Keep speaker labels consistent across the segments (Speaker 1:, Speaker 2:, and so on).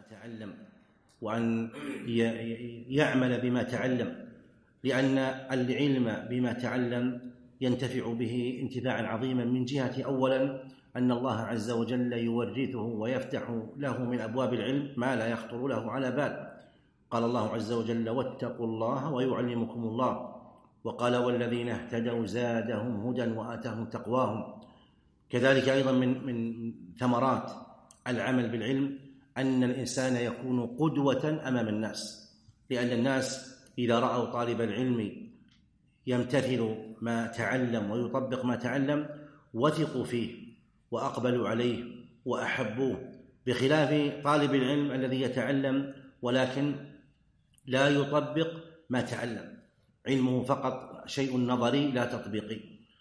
Speaker 1: تعلم وأن يعمل بما تعلم، لأن العلم بما تعلم ينتفع به انتفاعا عظيما من جهة أولا أن الله عز وجل يورثه ويفتح له من أبواب العلم ما لا يخطر له على بال. قال الله عز وجل: واتقوا الله ويعلمكم الله. وقال: والذين اهتدوا زادهم هدى وآتاهم تقواهم. كذلك أيضا من ثمرات العمل بالعلم أن الإنسان يكون قدوة أمام الناس، لأن الناس إذا رأوا طالب العلم يمتثل ما تعلم ويطبق ما تعلم وثقوا فيه وأقبلوا عليه وأحبوه، بخلاف طالب العلم الذي يتعلم ولكن لا يطبق ما تعلم، علمه فقط شيء نظري لا تطبيقي.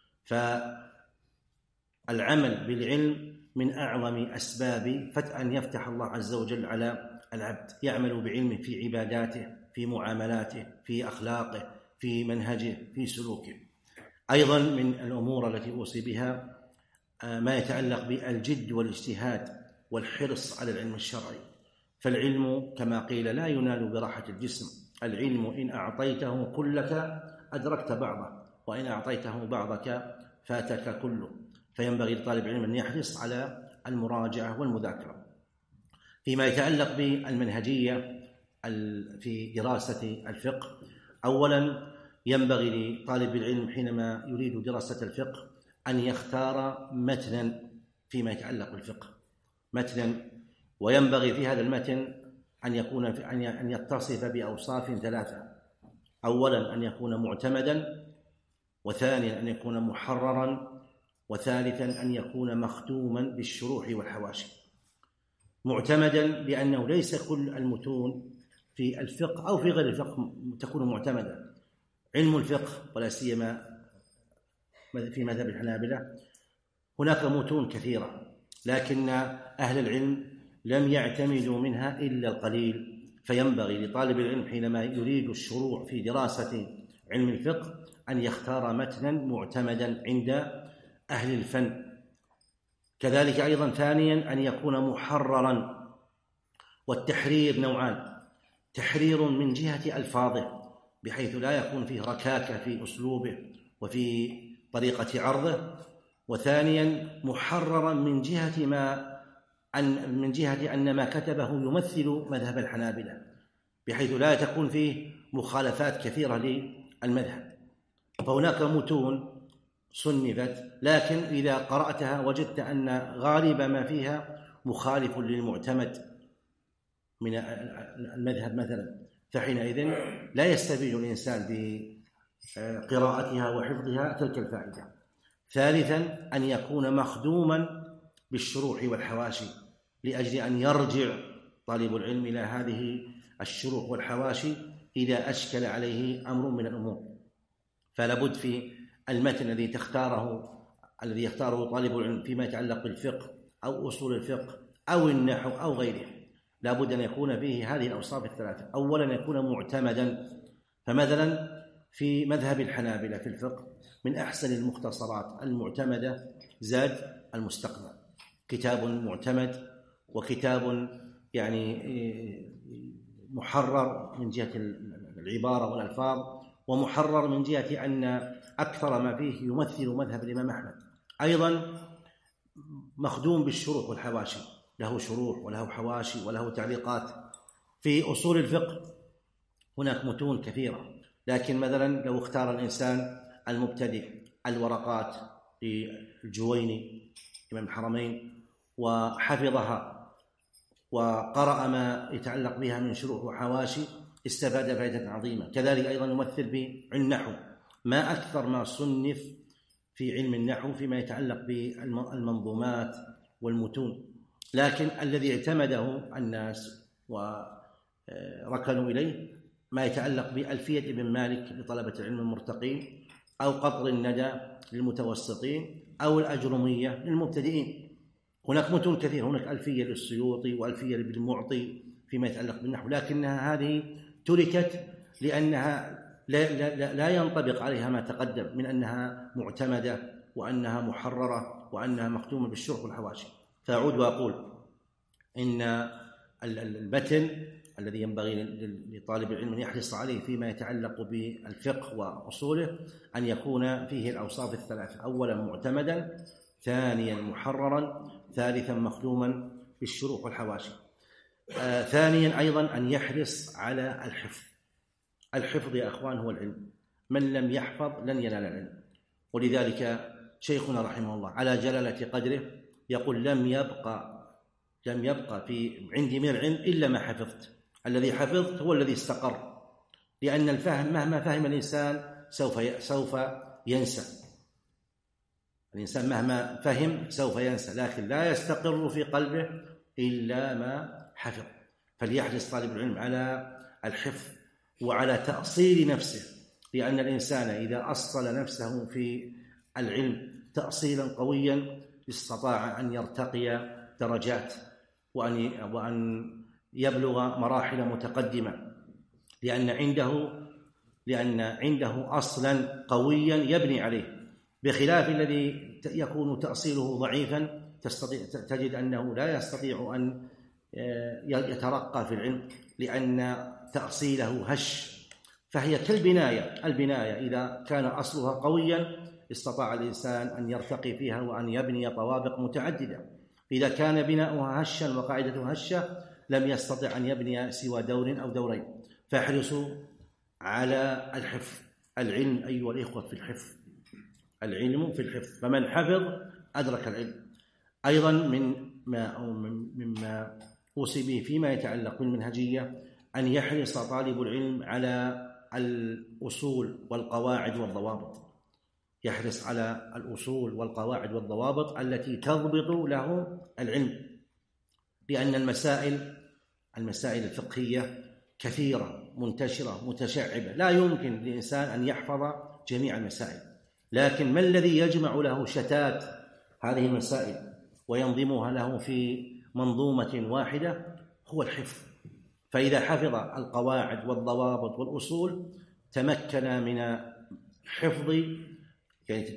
Speaker 1: فالعمل بالعلم من أعظم أسباب أن يفتح الله عز وجل على العبد، يعمل بعلمه في عباداته، في معاملاته، في أخلاقه، في منهجه، في سلوكه. أيضا من الأمور التي أوصي بها ما يتعلق بالجد والاجتهاد والحرص على العلم الشرعي، فالعلم كما قيل لا ينال براحة الجسم، العلم إن أعطيته كلك أدركت بعضه، وإن أعطيته بعضك فاتك كله، فينبغي لطالب العلم أن يحرص على المراجعة والمذاكرة. فيما يتعلق بالمنهجية في دراسة الفقه، أولا ينبغي لطالب العلم حينما يريد دراسة الفقه أن يختار متنا فيما يتعلق بالفقه، متنا، وينبغي في هذا المتن أن يتصف بأوصاف ثلاثة: أولا أن يكون معتمدا، وثانيا أن يكون محررا، وثالثا أن يكون مختوما بالشروح والحواشي. معتمدا لأنه ليس كل المتون في الفقه أو في غير الفقه تكون معتمدا. علم الفقه ولا سيما في مذهب الحنابلة هناك متون كثيرة، لكن أهل العلم لم يعتمدوا منها إلا القليل، فينبغي لطالب العلم حينما يريد الشروع في دراسة علم الفقه أن يختار متنا معتمدا عند أهل الفن. كذلك أيضا ثانيا أن يكون محررا، والتحرير نوعان: تحرير من جهة ألفاظه بحيث لا يكون فيه ركاكة في أسلوبه وفي طريقة عرضه، وثانيا محررا من جهة أن ما كتبه يمثل مذهب الحنابلة بحيث لا تكون فيه مخالفات كثيرة للمذهب. فهناك متون صنفت لكن إذا قرأتها وجدت أن غالب ما فيها مخالف للمعتمد من المذهب مثلا، فحينئذ لا يستفيد الإنسان بقراءتها وحفظها تلك الفائدة. ثالثا أن يكون مخدوما بالشروح والحواشي، لأجل أن يرجع طالب العلم إلى هذه الشروح والحواشي إذا أشكل عليه أمر من الأمور. فلابد في المتن الذي يختاره طالب العلم فيما يتعلق بالفقه أو أصول الفقه أو النحو أو غيره، لابد أن يكون فيه هذه الأوصاف الثلاثة: أولا يكون معتمدا، فمثلا في مذهب الحنابلة في الفقه من أحسن المختصرات المعتمدة زاد المستقنع، كتاب معتمد وكتاب محرر من جهة العبارة والألفاظ، ومحرر من جهة أن أكثر ما فيه يمثل مذهب الإمام أحمد. أيضا مخدوم بالشروح والحواشي، له شروح وله حواشي وله تعليقات. في أصول الفقه هناك متون كثيرة، لكن مثلا لو اختار الإنسان المبتدئ الورقات للجويني إمام الحرمين وحفظها وقرأ ما يتعلق بها من شروح وحواشي استفاد فائدة عظيمة. كذلك أيضا يمثل بعلم النحو، ما أكثر ما صنف في علم النحو فيما يتعلق بالمنظومات والمتون، لكن الذي اعتمده الناس وركنوا إليه ما يتعلق بألفية ابن مالك لطلبة العلم المرتقين، أو قطر الندى للمتوسطين، أو الأجرمية للمبتدئين. هناك متون كثير، هناك ألفية للسيوطي وألفية لابن المعطي فيما يتعلق بالنحو، لكنها هذه تركت لأنها لا ينطبق عليها ما تقدم من أنها معتمدة وأنها محررة وأنها مختومة بالشروح والحواشي. فأعود وأقول إن المتن الذي ينبغي لطالب العلم أن يحرص عليه فيما يتعلق بالفقه وأصوله أن يكون فيه الأوصاف الثلاثة: أولا معتمدا، ثانيا محررا، ثالثا مخدوما بالشروح والحواشي. ثانيا أيضا أن يحرص على الحفظ. الحفظ يا أخوان هو العلم، من لم يحفظ لن ينال العلم. ولذلك شيخنا رحمه الله على جلالة قدره يقول: لم يبقى في عندي من العلم إلا ما حفظت. الذي حفظت هو الذي استقر، لأن الفهم مهما فهم الإنسان سوف ينسى. الإنسان مهما فهم سوف ينسى، لكن لا يستقر في قلبه إلا ما حفظ. فليحرص طالب العلم على الحفظ وعلى تأصيل نفسه، لأن الإنسان إذا أصل نفسه في العلم تأصيلا قويا استطاع أن يرتقي درجات وأن يبلغ مراحل متقدمة، لأن عنده أصلا قويا يبني عليه، بخلاف الذي يكون تأصيله ضعيفا تجد أنه لا يستطيع أن يترقى في العلم، لأن تأصيله هش. فهي كالبناية إذا كان أصلها قويا استطاع الإنسان أن يرتقي فيها وأن يبني طوابق متعددة. إذا كان بناؤها هشا وقاعدته هشة لم يستطع أن يبني سوى دور أو دورين. فاحرصوا على الحفظ. العلم أيها الإخوة في الحفظ، العلم في الحفظ، فمن حفظ أدرك العلم. أيضا مما أوصي به فيما يتعلق بالمنهجية أن يحرص طالب العلم على الأصول والقواعد والضوابط. يحرص على الأصول والقواعد والضوابط التي تضبط له العلم، لأن المسائل الفقهية كثيرة منتشرة متشعبة، لا يمكن للإنسان أن يحفظ جميع المسائل، لكن ما الذي يجمع له شتات هذه المسائل وينظمها له في منظومة واحدة؟ هو الحفظ. فإذا حفظ القواعد والضوابط والأصول تمكن من حفظ، يعني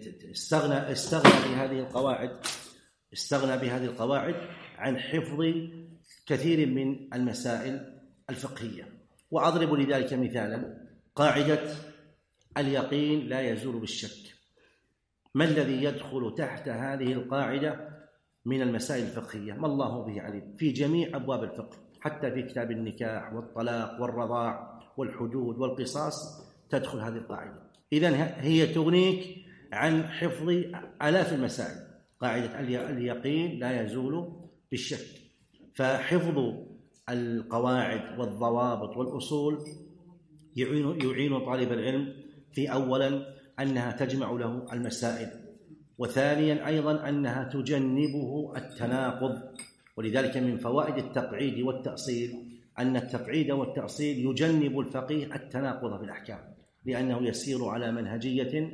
Speaker 1: استغنى بهذه القواعد عن حفظ كثير من المسائل الفقهية. وأضرب لذلك مثالا: قاعدة اليقين لا يزول بالشك. ما الذي يدخل تحت هذه القاعدة من المسائل الفقهية؟ ما الله به عليم، في جميع أبواب الفقه، حتى في كتاب النكاح والطلاق والرضاع والحدود والقصاص تدخل هذه القاعدة. إذن هي تغنيك عن حفظ آلاف المسائل. قاعدة اليقين لا يزول بالشك. فحفظ القواعد والضوابط والأصول يعين طالب العلم في أولا أنها تجمع له المسائل، وثانيا أيضا أنها تجنبه التناقض. ولذلك من فوائد التقعيد والتأصيل أن التقعيد والتأصيل يجنب الفقيه التناقض في الأحكام، لأنه يسير على منهجية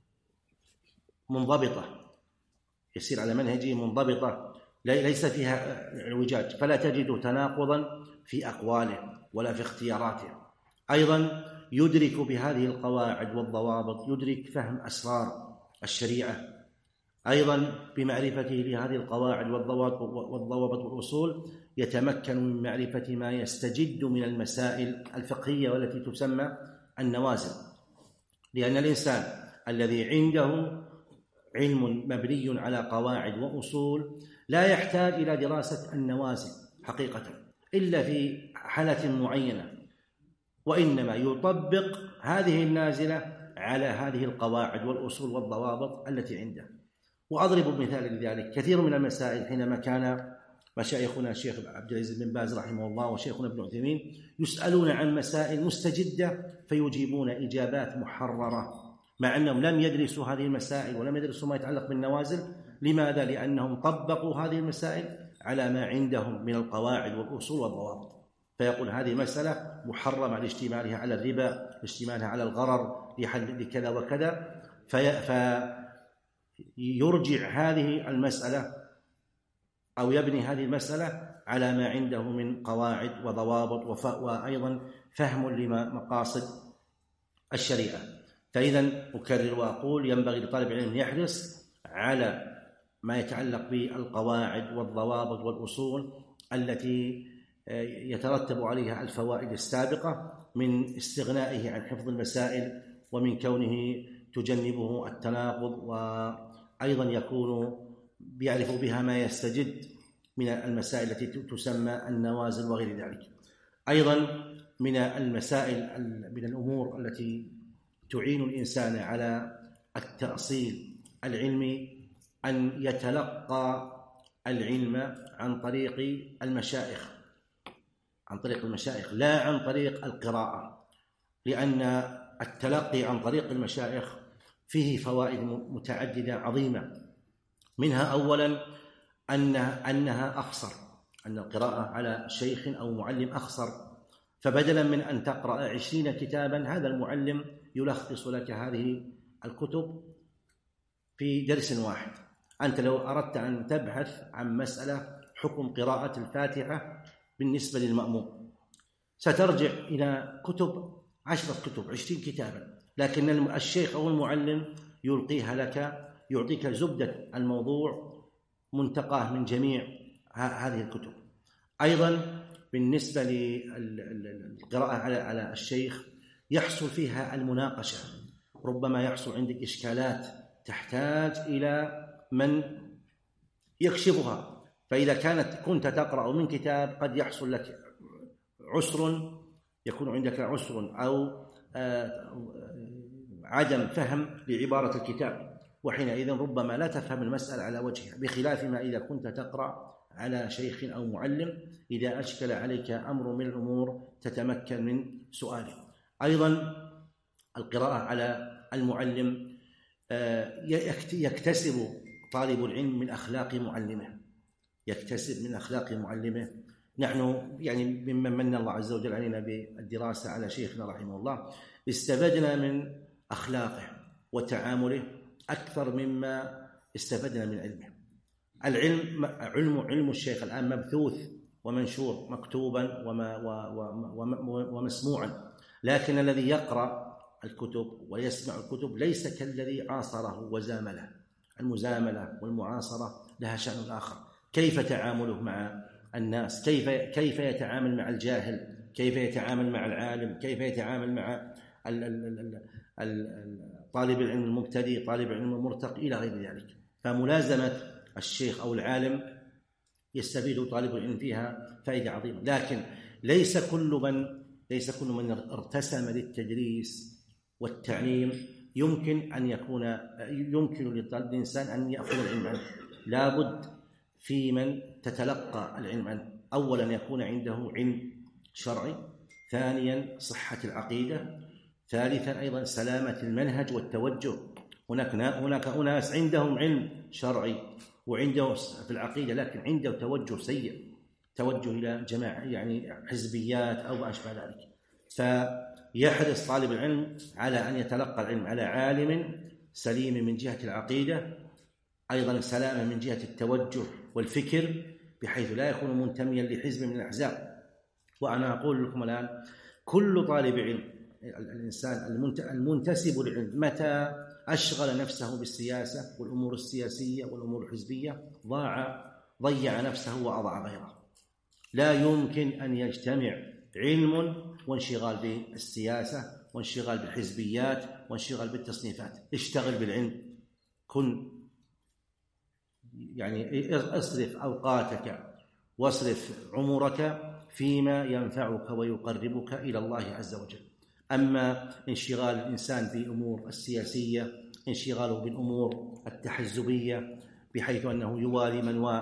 Speaker 1: منضبطة ليس فيها اعوجاج، فلا تجد تناقضا في أقواله ولا في اختياراته. أيضا يدرك بهذه القواعد والضوابط يدرك فهم أسرار الشريعة. أيضا بمعرفته لهذه القواعد والضوابط والأصول يتمكن من معرفة ما يستجد من المسائل الفقهية والتي تسمى النوازل، لأن الإنسان الذي عنده علم مبني على قواعد وأصول لا يحتاج إلى دراسة النوازل حقيقة إلا في حالة معينة، وإنما يطبق هذه النازلة على هذه القواعد والأصول والضوابط التي عنده. وأضرب مثال لذلك: كثير من المسائل حينما كان مشايخنا الشيخ عبد العزيز بن باز رحمه الله وشيخنا ابن عثيمين يسألون عن مسائل مستجدة فيجيبون إجابات محررة، مع أنهم لم يدرسوا هذه المسائل ولم يدرسوا ما يتعلق بالنوازل. لماذا؟ لأنهم طبقوا هذه المسائل على ما عندهم من القواعد والأصول والضوابط. فيقول هذه مسألة محرمة لاشتمالها على الربا، لاشتمالها على الغرر، لكذا وكذا، فيرجع هذه المسألة أو يبني هذه المسألة على ما عنده من قواعد وضوابط وأيضا فهم لمقاصد الشريعة. فإذا أكرر وأقول ينبغي لطالب العلم يحرص على ما يتعلق بالقواعد والضوابط والأصول التي يترتب عليها الفوائد السابقة من استغنائه عن حفظ المسائل، ومن كونه تجنبه التناقض، وأيضا يكون يعرف بها ما يستجد من المسائل التي تسمى النوازل وغير ذلك. أيضا من المسائل من الأمور التي تعين الإنسان على التأصيل العلمي أن يتلقى العلم عن طريق المشايخ، لا عن طريق القراءة، لأن التلقي عن طريق المشايخ فيه فوائد متعددة عظيمة. منها أولا أنها أقصر، أن القراءة على شيخ أو معلم أقصر، فبدلا من أن تقرأ 20 كتابا هذا المعلم يلخص لك هذه الكتب في درس واحد. أنت لو أردت أن تبحث عن مسألة حكم قراءة الفاتحة بالنسبة للمأموم سترجع إلى كتب 10 كتب 20 كتابا، لكن الشيخ أو المعلم يلقيها لك، يعطيك زبدة الموضوع منتقاه من جميع هذه الكتب. أيضا بالنسبة للقراءة على الشيخ يحصل فيها المناقشة، ربما يحصل عندك إشكالات تحتاج إلى من يكشفها، فإذا كنت تقرأ من كتاب قد يحصل لك عسر، يكون عندك عسر أو عدم فهم لعبارة الكتاب، وحينئذ ربما لا تفهم المسألة على وجهها، بخلاف ما إذا كنت تقرأ على شيخ أو معلم إذا أشكل عليك أمر من الأمور تتمكن من سؤاله. أيضا القراءة على المعلم يكتسب طالب العلم من أخلاق معلمه، نحن يعني ممن من الله عز وجل علينا بالدراسة على شيخنا رحمه الله استفدنا من أخلاقه وتعامله أكثر مما استفدنا من علمه. علم الشيخ الآن مبثوث ومنشور مكتوبا ومسموعا، لكن الذي يقرأ الكتب ويسمع الكتب ليس كالذي عاصره وزامله. المزاملة والمعاصرة لها شأن آخر، كيف تعامله مع الناس، كيف يتعامل مع الجاهل، كيف يتعامل مع العالم، كيف يتعامل مع طالب العلم المبتدئ، طالب العلم المرتقي إلى غير ذلك. فملازمة الشيخ أو العالم يستفيد طالب العلم فيها فائدة عظيمة، لكن ليس كل من ارتسم للتدريس والتعليم يمكن للإنسان أن يأخذ العلم عنه. لابد في من تتلقى العلم عنه أولا يكون عنده علم شرعي، ثانيا صحة العقيدة، ثالثا أيضا سلامة المنهج والتوجه. هناك أناس عندهم علم شرعي وعنده في العقيدة لكن عنده توجه سيء، توجه إلى جماعة يعني حزبيات أو ما أشبه ذلك. فيحرص طالب العلم على أن يتلقى العلم على عالم سليم من جهة العقيدة، أيضا سلامة من جهة التوجه والفكر، بحيث لا يكون منتميا لحزب من الأحزاب. وأنا أقول لكم الآن كل طالب علم، الإنسان المنتسب للعلم متى أشغل نفسه بالسياسة والأمور السياسية والأمور الحزبية ضيع نفسه وأضع غيره. لا يمكن أن يجتمع علم وانشغال بالسياسة وانشغال بالحزبيات وانشغال بالتصنيفات. اشتغل بالعلم، اصرف أوقاتك واصرف عمرك فيما ينفعك ويقربك إلى الله عز وجل. أما انشغال الإنسان بالأمور السياسية، انشغاله بالأمور التحزبية بحيث أنه يوالي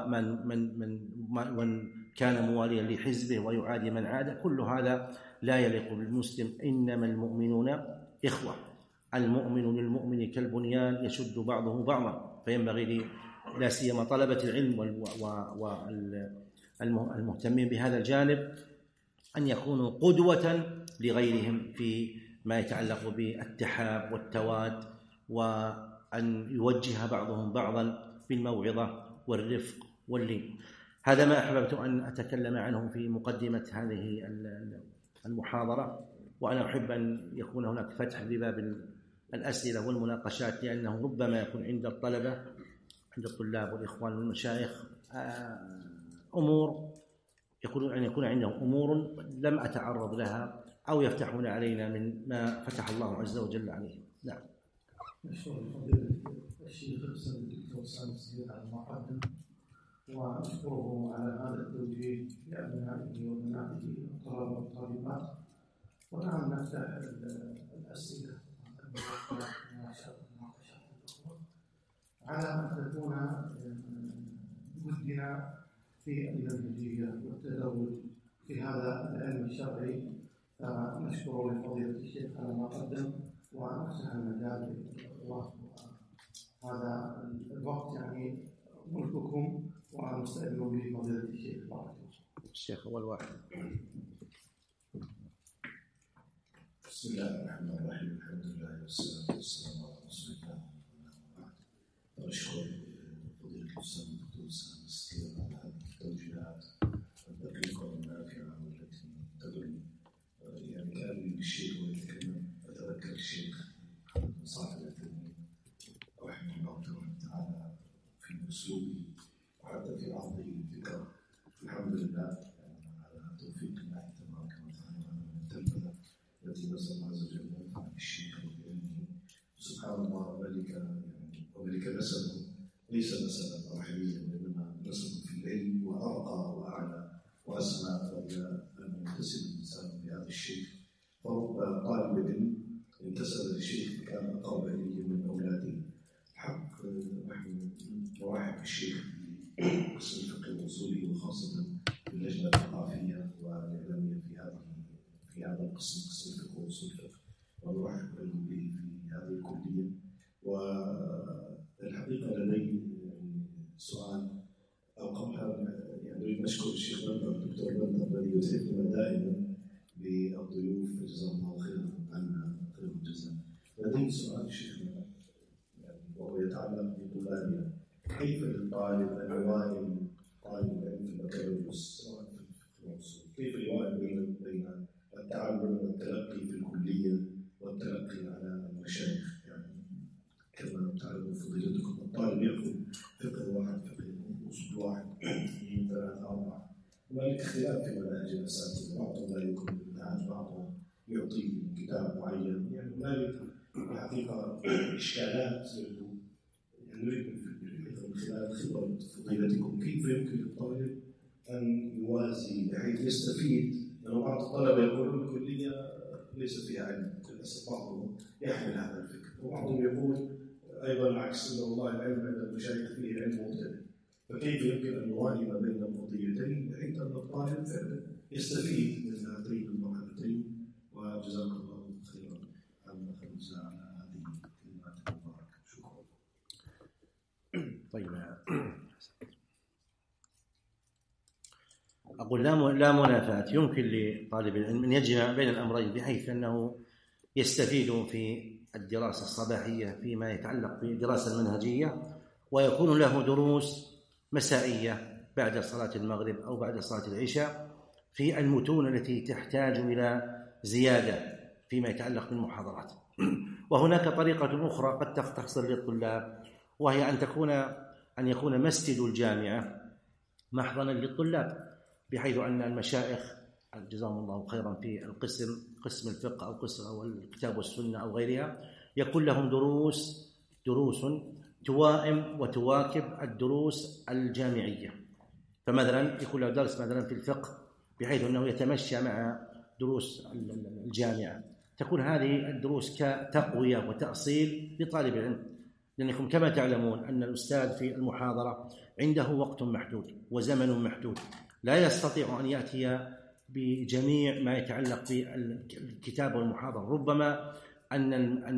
Speaker 1: من كان مواليا لحزبه ويعادي من عاد، كل هذا لا يليق بالمسلم. إنما المؤمنون إخوة، المؤمن للمؤمن كالبنيان يشد بعضه بعضا. فينبغي لا سيما طلبة العلم والمهتمين بهذا الجانب أن يكونوا قدوة لغيرهم في ما يتعلق بالتحاب والتواد، وأن يوجه بعضهم بعضا بالموعظة والرفق واللين. هذا ما أحببت أن أتكلم عنه في مقدمة هذه المحاضرة، وأنا أحب أن يكون هناك فتح لباب الأسئلة والمناقشات، لأنه ربما يكون عند الطلاب والإخوان والمشايخ أمور أن يكون عندهم أمور لم أتعرض لها أو يفتحون علينا من ما فتح الله عز وجل عليهم. نعم.
Speaker 2: نشكر فضيلة الشيخ الدكتور سامي السديد على ما قدم، ونشكره على هذا التوجيه لأبنائه وبناته والطلبة والطالبات. ونعم نفتح الأسئلة على أن تكون جهدنا في المنهجية والتدرج في هذا العلم الشرعي. نشكر لفضيلة الشيخ على ما قدم ونفتح المجال الله. هذا الوقت يعني ملككم ونستأذن به فضيلة الشيخ.
Speaker 3: الشيخ أول واحد.
Speaker 4: بسم الله الرحمن الرحيم. الحمد لله والصلاة والسلام على رسول الله. أشكر فضيلة الأستاذ الدكتور سامي السديد على هذه التوجيهات الدقيقة والنافعة والتي تدل يعني كان الشيخ ويتكلم. أتذكر الشيخ صاحب التلميذ رحمه الله تعالى في أسلوبه وحتى في عرضه للفكرة. الحمد لله على توفيق الله تبارك وتعالى من التلفزة التي نسأل الله عز وجل أن ينفع بالشيخ وبعلمه. سبحان الله وملك نسبه ليس نسبا رحميا، وإنما نسب في العلم وأرقى وأعلى وأسمى، وإلى أن ينتسب الإنسان بهذا الشيخ. فرب طالب علم انتسب للشيخ فكان أقرب إليه من أولاده. حق نحن نرحب بالشيخ في قسم الفقه الأصولي وخاصة في اللجنة الثقافية والإعلامية في هذا القسم، قسم الفقه وأصول الفقه، ونرحب به في هذه الكلية. والحقيقة لدي سؤال، أو قبلها أريد نشكر الشيخ بندر الدكتور بندر الذي يتحفنا دائما بالضيوف، جزاه الله خيرا عنا خير الجزاء. لدي سؤال شيخنا وهو يتعلق بطلابنا. كيف للطالب أن يوائم طالب العلم في البكالوريوس سواء في الفقه والأصول؟ كيف يوائم بين التعلم والتلقي في الكلية والتلقي على المشايخ؟ يعني كما تعلم فضيلتكم الطالب يأخذ فقه واحد، فقه أصول واحد، 2 3 4. هنالك اختلاف في مناهج الأساتذة، بعضهم لا يكمل المنهج، بعضهم يعطي كتاب معين. يعني هنالك الحقيقة إشكالات نريد من خلال خبرة فضيلتكم كيف يمكن للطالب أن يوازي بحيث يستفيد. لأن بعض الطلبة يقولون الكلية ليس فيها علم، للأسف بعضهم يحمل هذا الفكر، وبعضهم يقول أيضا العكس، أن والله العلم عند المشايخ فيه علم مبتدئ. فكيف يمكن أن نوازن بين القضيتين بحيث أن الطالب فعلا يستفيد من هاتين المرحلتين؟ وجزاك الله خيرا عما خرجنا على هذه الكلمات المباركة. شكرا.
Speaker 1: طيب، أقول لا منافاة. يمكن لطالب العلم أن يجمع بين الأمرين بحيث أنه يستفيد في الدراسة الصباحية فيما يتعلق بالدراسة المنهجية، ويكون له دروس مسائية بعد صلاة المغرب أو بعد صلاة العشاء في المتون التي تحتاج إلى زيادة فيما يتعلق بالمحاضرات. وهناك طريقة أخرى قد تختصر للطلاب، وهي أن يكون مسجد الجامعة محضنا للطلاب، بحيث أن المشايخ جزاهم الله خيرا في قسم الفقه أو الكتاب والسنة أو غيرها يكون لهم دروس توائم وتواكب الدروس الجامعية. فمثلا يكون له درس مثلا في الفقه بحيث أنه يتمشى مع دروس الجامعة. تكون هذه الدروس كتقوية وتأصيل لطالب العلم، لأنكم كما تعلمون أن الأستاذ في المحاضرة عنده وقت محدود وزمن محدود، لا يستطيع أن يأتي بجميع ما يتعلق بالكتاب والمحاضرة. ربما أن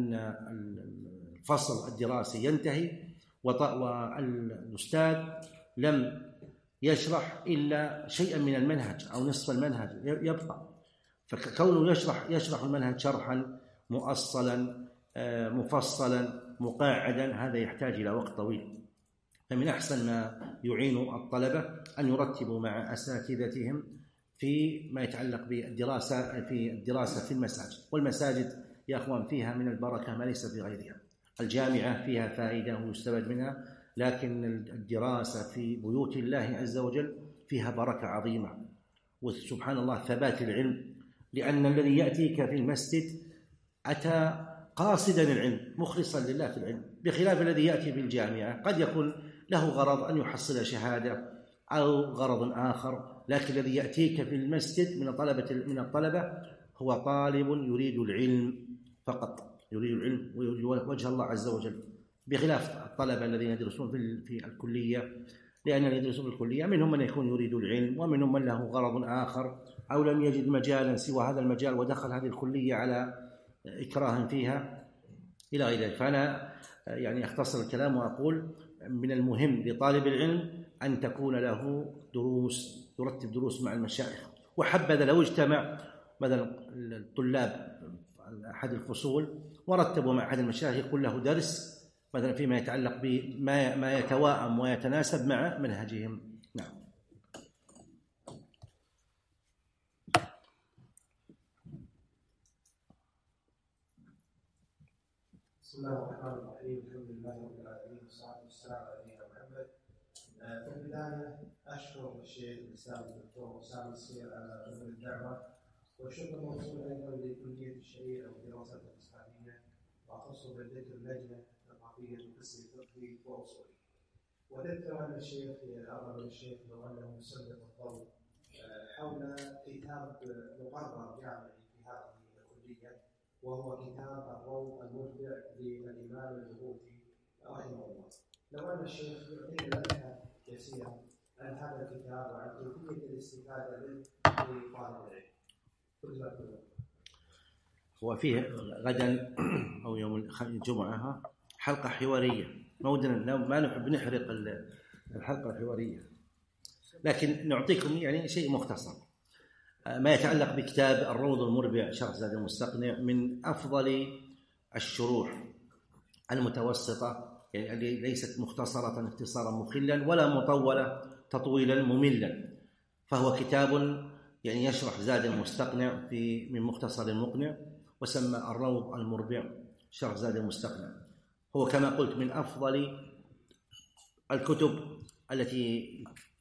Speaker 1: الفصل الدراسي ينتهي والأستاذ لم يشرح إلا شيئا من المنهج أو نصف المنهج يبقى، فكونه يشرح المنهج شرحا مؤصلا مفصلا مقاعدا، هذا يحتاج إلى وقت طويل. فمن أحسن ما يعين الطلبة أن يرتبوا مع أساتذتهم في ما يتعلق بالدراسة في المساجد. والمساجد يا أخوان فيها من البركة ما ليس في غيرها. الجامعة فيها فائدة ويستفاد منها، لكن الدراسة في بيوت الله عز وجل فيها بركة عظيمة. وسبحان الله ثبات العلم، لأن الذي يأتيك في المسجد أتى قاصدا العلم مخلصا لله في العلم، بخلاف الذي يأتي في الجامعة قد يكون له غرض أن يحصل شهادة أو غرض آخر، لكن الذي يأتيك في المسجد من الطلبة هو طالب يريد العلم فقط، يريد العلم ويريد وجه الله عز وجل، بخلاف الطلبة الذين يدرسون في الكلية، لأن الذين يدرسون في الكلية منهم من يكون يريد العلم ومنهم من له غرض آخر أو لم يجد مجالا سوى هذا المجال ودخل هذه الكلية على إكراه فيها إلى غير ذلك. فأنا يعني أختصر الكلام وأقول من المهم لطالب العلم أن تكون له دروس، يرتب دروس مع المشايخ، وحبذا لو اجتمع مثلا الطلاب أحد الفصول ورتبوا مع أحد المشايخ يكون له درس مثلا فيما يتعلق بما يتواءم ويتناسب مع منهجهم. نعم.
Speaker 5: بسم الله الرحمن الرحيم، الحمد لله رب العالمين والصلاة والسلام على نبينا محمد. في البداية أشكر الشيخ الإسلام الدكتور أسامة السير على جهود الدعوة، والشكر موصول أيضا لكلية الشريعة والدراسات الإسلامية، وأخص بالذكر اللجنة الثقافية للقسم الفقهي وأصولي. وذكر أن الشيخ أرغب الشيخ لو أنه يسلط الضوء حول كتاب مقرر جامعي في هذه الكلية، وهو كتاب الروض المربع للإمام البهوتي رحمه الله. لو أن الشيخ يعطينا لمحة يسيرة عن هذا الكتاب وعن كيفية الاستفادة منه لطالب العلم.
Speaker 1: وفيه غدا أو يوم الجمعة حلقة حوارية، ما نحب نحرق الحلقة الحوارية، لكن نعطيكم يعني شيء مختصر ما يتعلق بكتاب الروض المربع شرح زاد المستقنع، من أفضل الشروح المتوسطة، يعني ليست مختصرة اختصارا مخلا ولا مطولة تطويلا مملا، فهو كتاب يعني يشرح زاد المستقنع من مختصر المقنع، وسمى الروض المربع شرح زاد المستقنع. هو كما قلت من أفضل الكتب التي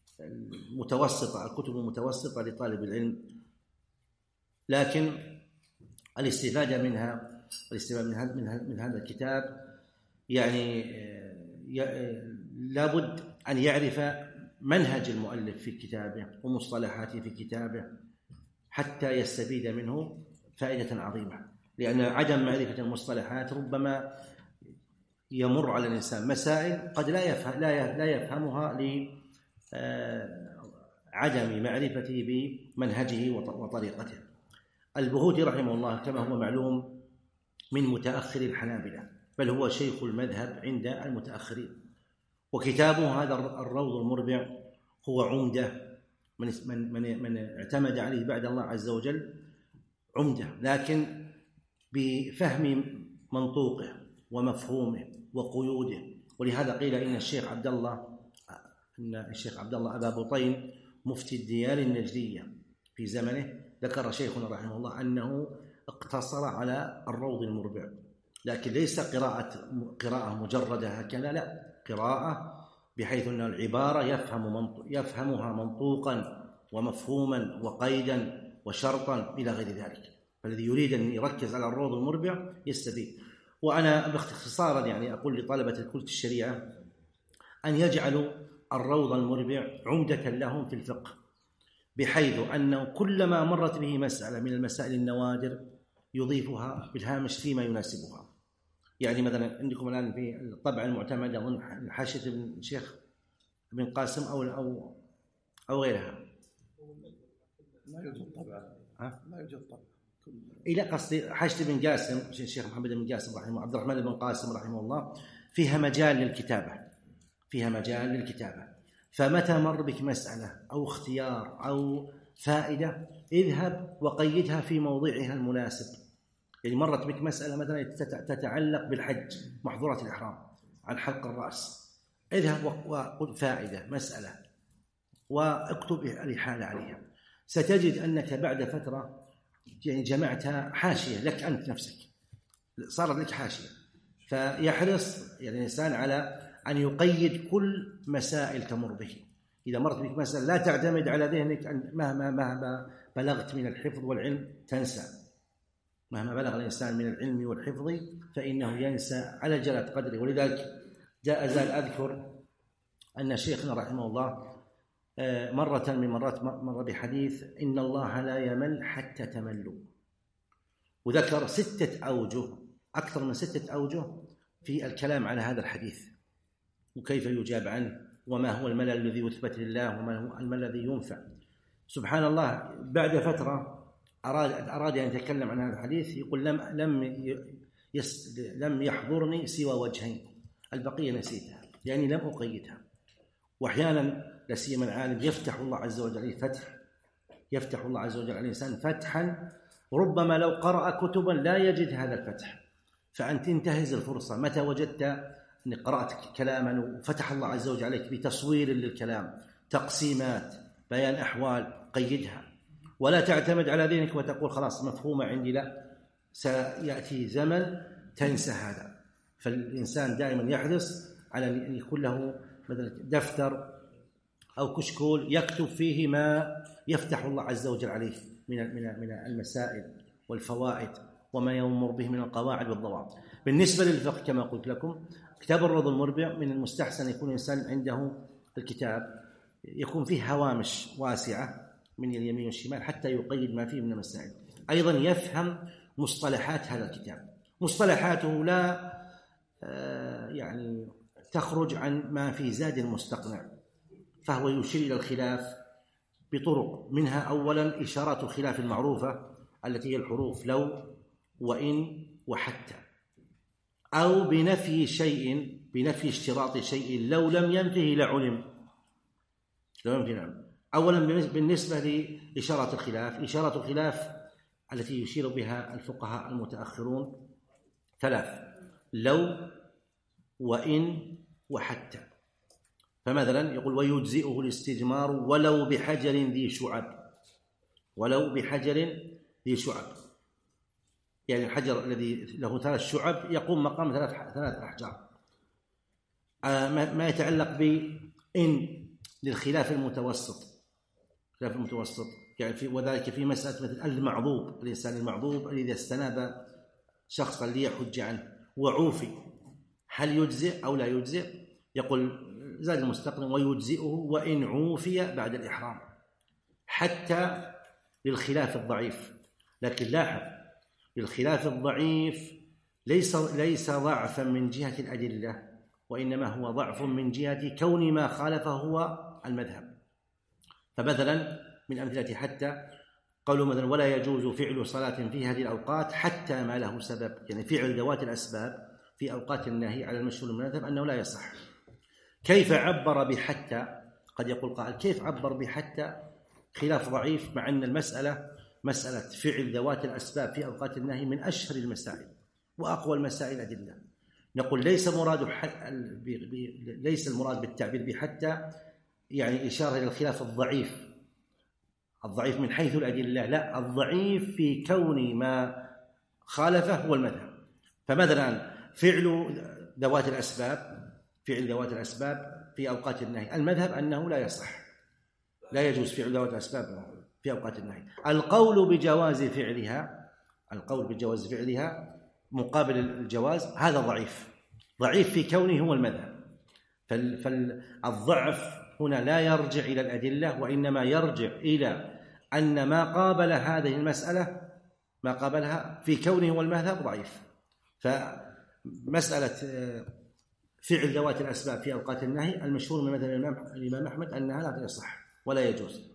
Speaker 1: الكتب المتوسطة لطالب العلم، لكن الاستفادة من هذا الكتاب يعني لابد أن يعرف منهج المؤلف في كتابه ومصطلحاته في كتابه حتى يستفيد منه فائدة عظيمة، لأن عدم معرفة المصطلحات ربما يمر على الإنسان مسائل قد لا يفهمها لعدم معرفته بمنهجه وطريقته. البهوتي رحمه الله كما هو معلوم من متأخر الحنابلة، بل هو شيخ المذهب عند المتأخرين، وكتابه هذا الروض المربع هو عمدة من اعتمد عليه بعد الله عز وجل، عمدة لكن بفهم منطوقه ومفهومه وقيوده. ولهذا قيل إن الشيخ عبد الله أبا بطين مفتي الديار النجدية في زمنه ذكر شيخنا رحمه الله أنه اقتصر على الروض المربع، لكن ليس قراءة مجردة هكذا، لا، قراءة بحيث أن العبارة يفهمها منطوقا ومفهوما وقيدا وشرطا إلى غير ذلك. فالذي يريد أن يركز على الروض المربع يستفيد. وأنا باختصارا يعني أقول لطلبة كلية الشريعة أن يجعلوا الروض المربع عمدة لهم في الفقه، بحيث أنه كلما مرت به مسألة من المسائل النوادر يضيفها بالهامش فيما يناسبها. يعني مثلا عندكم الآن في الطبعة المعتمدة أظن حاشية الشيخ ابن قاسم أو غيرها.
Speaker 3: لا يوجد طبعة. لا يوجد طبعة.
Speaker 1: إلى قصدي حاشية ابن قاسم الشيخ محمد بن قاسم رحمه الله، عبد الرحمن بن قاسم رحمه الله، فيها مجال للكتابة، فمتى مر بك مسألة أو اختيار أو فائدة اذهب وقيدها في موضعها المناسب. يعني مرت بك مسألة مثلا تتعلق بالحج، محظورات الإحرام عن حلق الرأس، اذهب وقل فائدة مسألة واكتب الإحالة عليها، ستجد أنك بعد فترة يعني جمعتها حاشية لك أنت نفسك، صارت لك حاشية. فيحرص يعني الإنسان على أن يقيد كل مسائل تمر به، إذا مرت بك مسألة لا تعتمد على ذهنك أن مهما بلغت من الحفظ والعلم تنسى. مهما بلغ الإنسان من العلم والحفظ فإنه ينسى على جلة قدره. ولذلك جاء زال أذكر أن شيخنا رحمه الله مرة من مرات مر بحديث إن الله لا يمل حتى تملوا، وذكر 6 أوجه، أكثر من 6 أوجه في الكلام على هذا الحديث وكيف يجاب عنه، وما هو الملل الذي يثبت لله، وما هو الملل الذي ينفع. سبحان الله بعد فترة أراد أن يتكلم عن هذا الحديث، يقول لم يحضرني سوى وجهين، البقية نسيتها يعني لم أقيدها. وأحيانا لسيما العالم يفتح الله عز وجل عليه فتح، يفتح الله عز وجل على الإنسان فتحا ربما لو قرأ كتبا لا يجد هذا الفتح، فأنت انتهز الفرصة متى وجدت أن قرأت كلاما وفتح الله عز وجل عليك بتصوير للكلام، تقسيمات، بيان أحوال، قيدها، ولا تعتمد على ذهنك وتقول خلاص مفهومة عندي، لا، سيأتي زمن تنسى هذا. فالإنسان دائما يحرص على أن يكون له مثلا دفتر أو كشكول يكتب فيه ما يفتح الله عز وجل عليه من المسائل والفوائد وما يمر به من القواعد والضوابط. بالنسبة للفقه كما قلت لكم، كتاب الروض المربع من المستحسن يكون الإنسان عنده الكتاب يكون فيه هوامش واسعة من اليمين والشمال حتى يقيد ما فيه من المسائل. أيضا يفهم مصطلحات هذا الكتاب، مصطلحاته لا يعني تخرج عن ما في زاد المستقنع، فهو يشير إلى الخلاف بطرق، منها أولا إشارات الخلاف المعروفة التي هي الحروف لو وإن وحتى، أو بنفي شيء، بنفي اشتراط شيء لو لم ينفه لعلم، لو ينفي لعلم. أولا بالنسبة لإشارات الخلاف، إشارات الخلاف التي يشير بها الفقهاء المتأخرون 3: لو وإن وحتى. فمثلا يقول ويجزئه الاستجمار ولو بحجر ذي شعب، ولو بحجر ذي شعب، يعني الحجر الذي له 3 شعب يقوم مقام 3 أحجار. ما يتعلق بإن للخلاف المتوسط، خلاف المتوسط يعني وذلك في مسألة مثل المعضوب، الإنسان المعضوب الذي استناب شخصا ليحج عنه وعوفي، هل يجزئ أو لا يجزئ؟ يقول زاد المستقنع ويجزئه وإن عوفي بعد الإحرام، حتى للخلاف الضعيف. لكن لاحظ الخلاف الضعيف ليس ضعفا من جهة الأدلة، وإنما هو ضعف من جهة كون ما خالفه هو المذهب. فمثلا من أمثلة حتى قالوا مثلا ولا يجوز فعل صلاة في هذه الأوقات حتى ما له سبب، يعني فعل ذوات الأسباب في أوقات النهي على المشهور من المذهب أنه لا يصح. كيف عبر بحتى؟ قد يقول قائل كيف عبر بحتى؟ خلاف ضعيف، مع أن المسألة مسألة فعل ذوات الأسباب في أوقات النهي من أشهر المسائل وأقوى المسائل أدلة. نقول ليس المراد بالتعبير بحتى يعني إشارة إلى الخلاف الضعيف، الضعيف من حيث الأدلة، لا، الضعيف في كون ما خالفه هو المذهب. فمثلا فعل ذوات الأسباب، فعل ذوات الأسباب في أوقات النهي، المذهب أنه لا يصح، لا يجوز فعل ذوات الأسباب في أوقات النهي. القول بجواز فعلها، القول بجواز فعلها مقابل الجواز، هذا ضعيف، ضعيف في كونه هو المذهب. فالضعف هنا لا يرجع إلى الأدلة، وإنما يرجع إلى أن ما قابل هذه المسألة، ما قابلها في كونه هو المذهب ضعيف. فمسألة فعل ذوات الأسباب في أوقات النهي المشهور من مثل الإمام أحمد أنها لا تصح ولا يجوز.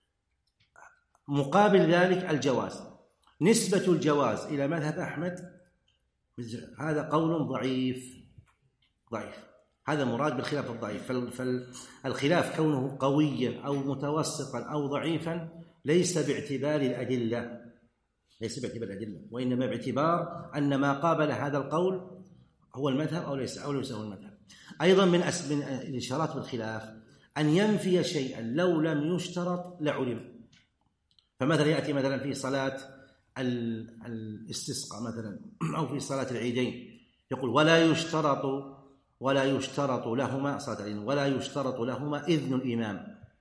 Speaker 1: مقابل ذلك الجواز، نسبة الجواز إلى مذهب أحمد هذا قول ضعيف، هذا مراد بالخلاف الضعيف. فالخلاف كونه قويا أو متوسطا أو ضعيفا ليس باعتبار الأدلة، ليس باعتبار الأدلة، وإنما باعتبار أن ما قابل هذا القول هو المذهب أو ليس هو المذهب. أيضا من الإشارات بالخلاف أن ينفي شيئا لو لم يشترط لعلم. فمثلا يأتي مثلا في صلاة الاستسقاء مثلا أو في صلاة العيدين يقول ولا يشترط لهما صلاة العيدين ولا يشترط لهما إذن الإمام،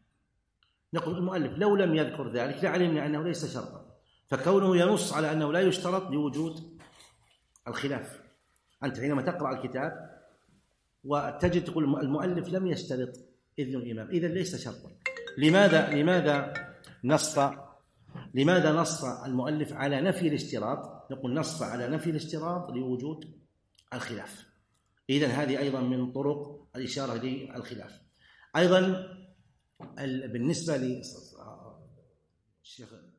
Speaker 1: نقول المؤلف لو لم يذكر ذلك لعلمنا أنه ليس شرطا، فكونه ينص على أنه لا يشترط لوجود الخلاف. أنت حينما تقرأ الكتاب وتجد تقول المؤلف لم يشترط إذن الإمام، إذن ليس شرطا. لماذا نص المؤلف على نفي الاشتراط؟ نقول نص على نفي الاشتراط لوجود الخلاف، إذن هذه أيضا من طرق الإشارة للخلاف. أيضا بالنسبة للشيخ